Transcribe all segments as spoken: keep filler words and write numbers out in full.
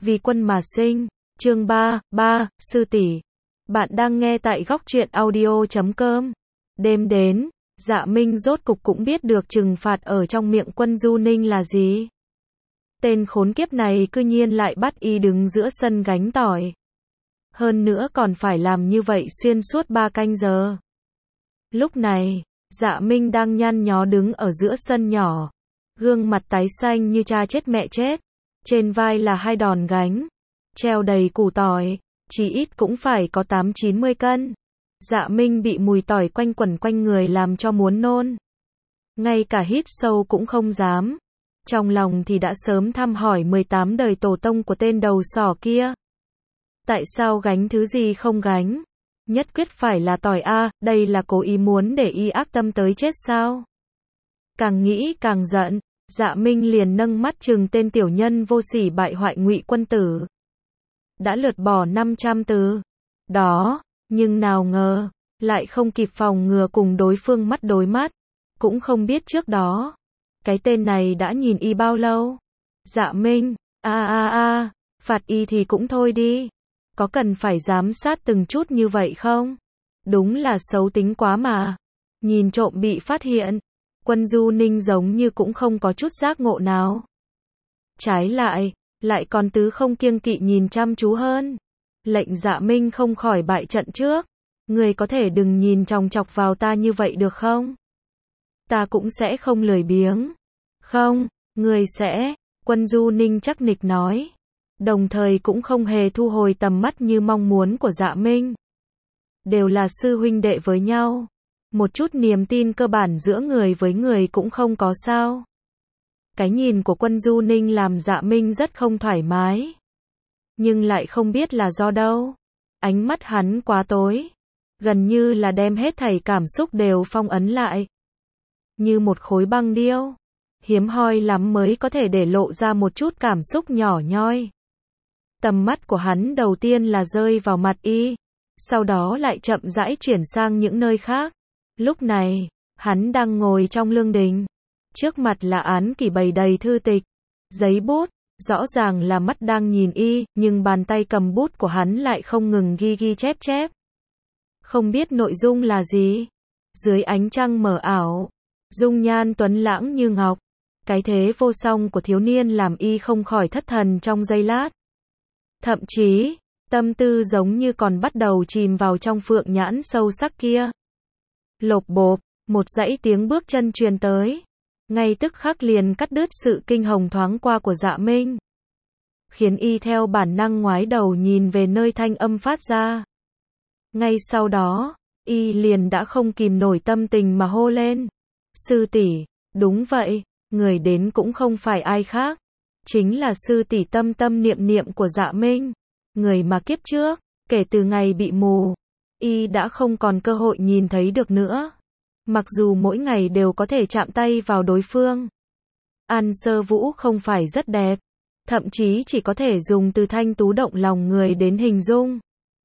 Vì quân mà sinh. Chương ba, ba, sư tỷ. Bạn đang nghe tại góc truyện audio chấm com. Đêm đến, Dạ Minh rốt cục cũng biết được trừng phạt ở trong miệng Quân Du Ninh là gì. Tên khốn kiếp này cư nhiên lại bắt y đứng giữa sân gánh tỏi. Hơn nữa còn phải làm như vậy xuyên suốt ba canh giờ. Lúc này, Dạ Minh đang nhăn nhó đứng ở giữa sân nhỏ. Gương mặt tái xanh như cha chết mẹ chết. Trên vai là hai đòn gánh. Treo đầy củ tỏi. Chỉ ít cũng phải có tám chín mươi cân. Dạ Minh bị mùi tỏi quanh quẩn quanh người làm cho muốn nôn. Ngay cả hít sâu cũng không dám. Trong lòng thì đã sớm thăm hỏi mười tám đời tổ tông của tên đầu sỏ kia. Tại sao gánh thứ gì không gánh? Nhất quyết phải là tỏi a, đây là cố ý muốn để y ác tâm tới chết sao? Càng nghĩ càng giận, Dạ Minh liền nâng mắt trừng tên tiểu nhân vô sỉ bại hoại Ngụy Quân Tử. Đã lượt bỏ năm trăm từ. Đó, nhưng nào ngờ, lại không kịp phòng ngừa cùng đối phương mắt đối mắt. Cũng không biết trước đó, cái tên này đã nhìn y bao lâu. Dạ Minh, a a a, phạt y thì cũng thôi đi. Có cần phải giám sát từng chút như vậy không? Đúng là xấu tính quá mà. Nhìn trộm bị phát hiện, Quân Du Ninh giống như cũng không có chút giác ngộ nào. Trái lại, lại còn tứ không kiêng kỵ nhìn chăm chú hơn. Lệnh Dạ Minh không khỏi bại trận trước. Người có thể đừng nhìn chòng chọc vào ta như vậy được không? Ta cũng sẽ không lười biếng. Không, người sẽ, Quân Du Ninh chắc nịch nói. Đồng thời cũng không hề thu hồi tầm mắt như mong muốn của Dạ Minh. Đều là sư huynh đệ với nhau. Một chút niềm tin cơ bản giữa người với người cũng không có sao. Cái nhìn của Quân Du Ninh làm Dạ Minh rất không thoải mái. Nhưng lại không biết là do đâu. Ánh mắt hắn quá tối. Gần như là đem hết thảy cảm xúc đều phong ấn lại. Như một khối băng điêu. Hiếm hoi lắm mới có thể để lộ ra một chút cảm xúc nhỏ nhoi. Tầm mắt của hắn đầu tiên là rơi vào mặt y. Sau đó lại chậm rãi chuyển sang những nơi khác. Lúc này, hắn đang ngồi trong lương đình. Trước mặt là án kỷ bày đầy thư tịch. Giấy bút, rõ ràng là mắt đang nhìn y, nhưng bàn tay cầm bút của hắn lại không ngừng ghi ghi chép chép. Không biết nội dung là gì. Dưới ánh trăng mờ ảo, dung nhan tuấn lãng như ngọc. Cái thế vô song của thiếu niên làm y không khỏi thất thần trong giây lát. Thậm chí, tâm tư giống như còn bắt đầu chìm vào trong phượng nhãn sâu sắc kia. Lộp bộp, một dãy tiếng bước chân truyền tới. Ngay tức khắc liền cắt đứt sự kinh hồng thoáng qua của Dạ Minh. Khiến y theo bản năng ngoái đầu nhìn về nơi thanh âm phát ra. Ngay sau đó, y liền đã không kìm nổi tâm tình mà hô lên. Sư tỷ, đúng vậy, người đến cũng không phải ai khác. Chính là sư tỷ tâm tâm niệm niệm của Dạ Minh. Người mà kiếp trước, kể từ ngày bị mù, y đã không còn cơ hội nhìn thấy được nữa. Mặc dù mỗi ngày đều có thể chạm tay vào đối phương. An Sơ Vũ không phải rất đẹp. Thậm chí chỉ có thể dùng từ thanh tú động lòng người đến hình dung.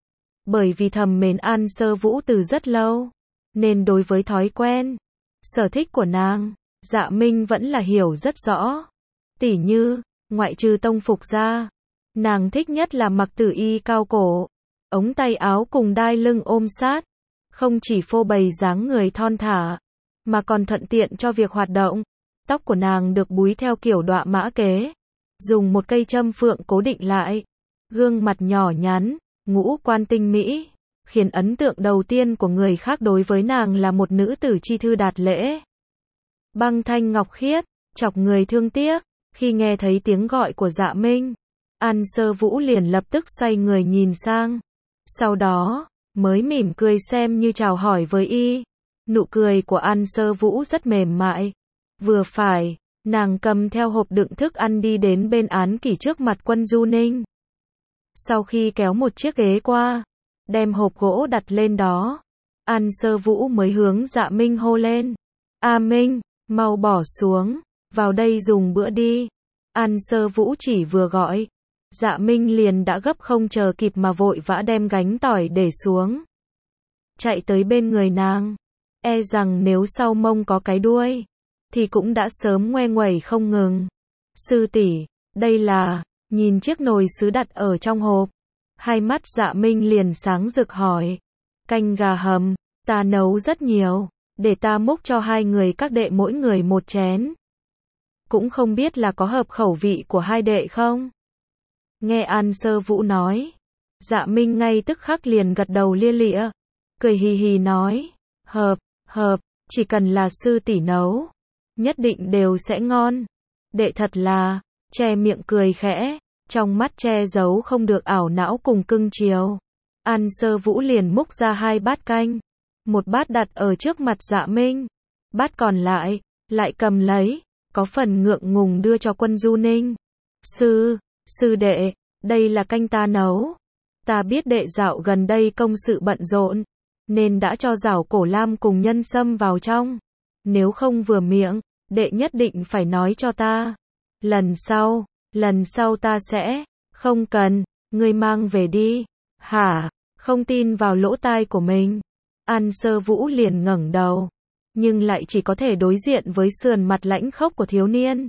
Bởi vì thầm mến An Sơ Vũ từ rất lâu. Nên đối với thói quen, sở thích của nàng, Dạ Minh vẫn là hiểu rất rõ. Tỉ như, ngoại trừ tông phục ra, nàng thích nhất là mặc tử y cao cổ, ống tay áo cùng đai lưng ôm sát. Không chỉ phô bày dáng người thon thả, mà còn thuận tiện cho việc hoạt động. Tóc của nàng được búi theo kiểu đọa mã kế, dùng một cây châm phượng cố định lại. Gương mặt nhỏ nhắn, ngũ quan tinh mỹ, khiến ấn tượng đầu tiên của người khác đối với nàng là một nữ tử chi thư đạt lễ. Băng thanh ngọc khiết, chọc người thương tiếc. Khi nghe thấy tiếng gọi của Dạ Minh, An Sơ Vũ liền lập tức xoay người nhìn sang. Sau đó, mới mỉm cười xem như chào hỏi với y. Nụ cười của An Sơ Vũ rất mềm mại. Vừa phải, nàng cầm theo hộp đựng thức ăn đi đến bên án kỷ trước mặt Quân Du Ninh. Sau khi kéo một chiếc ghế qua, đem hộp gỗ đặt lên đó, An Sơ Vũ mới hướng Dạ Minh hô lên. A Minh, mau bỏ xuống, vào đây dùng bữa đi. An Sơ Vũ chỉ vừa gọi, Dạ Minh liền đã gấp không chờ kịp mà vội vã đem gánh tỏi để xuống. Chạy tới bên người nàng. E rằng nếu sau mông có cái đuôi, thì cũng đã sớm ngoe nguẩy không ngừng. Sư tỷ, đây là, nhìn chiếc nồi sứ đặt ở trong hộp. Hai mắt Dạ Minh liền sáng rực hỏi. Canh gà hầm, ta nấu rất nhiều, để ta múc cho hai người các đệ mỗi người một chén. Cũng không biết là có hợp khẩu vị của hai đệ không? Nghe An Sơ Vũ nói, Dạ Minh ngay tức khắc liền gật đầu lia lịa, cười hì hì nói, hợp, hợp, chỉ cần là sư tỷ nấu, nhất định đều sẽ ngon. Đệ thật là, che miệng cười khẽ, trong mắt che giấu không được ảo não cùng cưng chiều. An Sơ Vũ liền múc ra hai bát canh, một bát đặt ở trước mặt Dạ Minh, bát còn lại, lại cầm lấy, có phần ngượng ngùng đưa cho Quân Du Ninh. Sư, sư đệ, đây là canh ta nấu. Ta biết đệ dạo gần đây công sự bận rộn, nên đã cho Giảo Cổ Lam cùng Nhân Sâm vào trong. Nếu không vừa miệng, đệ nhất định phải nói cho ta. Lần sau, lần sau ta sẽ, không cần, ngươi mang về đi. Hả, không tin vào lỗ tai của mình. An Sơ Vũ liền ngẩng đầu, nhưng lại chỉ có thể đối diện với sườn mặt lãnh khốc của thiếu niên.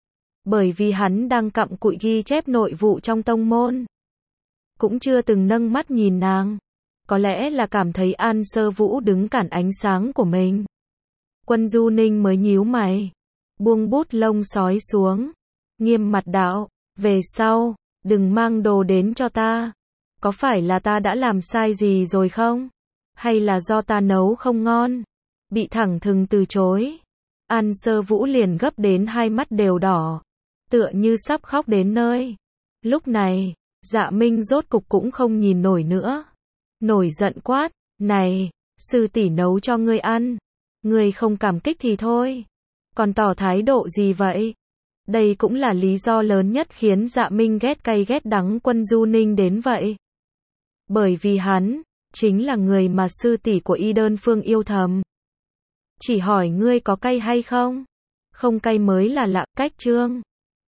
Bởi vì hắn đang cặm cụi ghi chép nội vụ trong tông môn, cũng chưa từng nâng mắt nhìn nàng. Có lẽ là cảm thấy An Sơ Vũ đứng cản ánh sáng của mình. Quân Du Ninh mới nhíu mày, buông bút lông sói xuống, nghiêm mặt đạo, về sau, đừng mang đồ đến cho ta. Có phải là ta đã làm sai gì rồi không? Hay là do ta nấu không ngon? Bị thẳng thừng từ chối. An Sơ Vũ liền gấp đến hai mắt đều đỏ, tựa như sắp khóc đến nơi. Lúc này, Dạ Minh rốt cục cũng không nhìn nổi nữa. Nổi giận quát, này, sư tỷ nấu cho ngươi ăn. Ngươi không cảm kích thì thôi. Còn tỏ thái độ gì vậy? Đây cũng là lý do lớn nhất khiến Dạ Minh ghét cay ghét đắng Quân Du Ninh đến vậy. Bởi vì hắn, chính là người mà sư tỷ của Y Đơn Phương yêu thầm. Chỉ hỏi ngươi có cay hay không? Không cay mới là lạ. Cách chương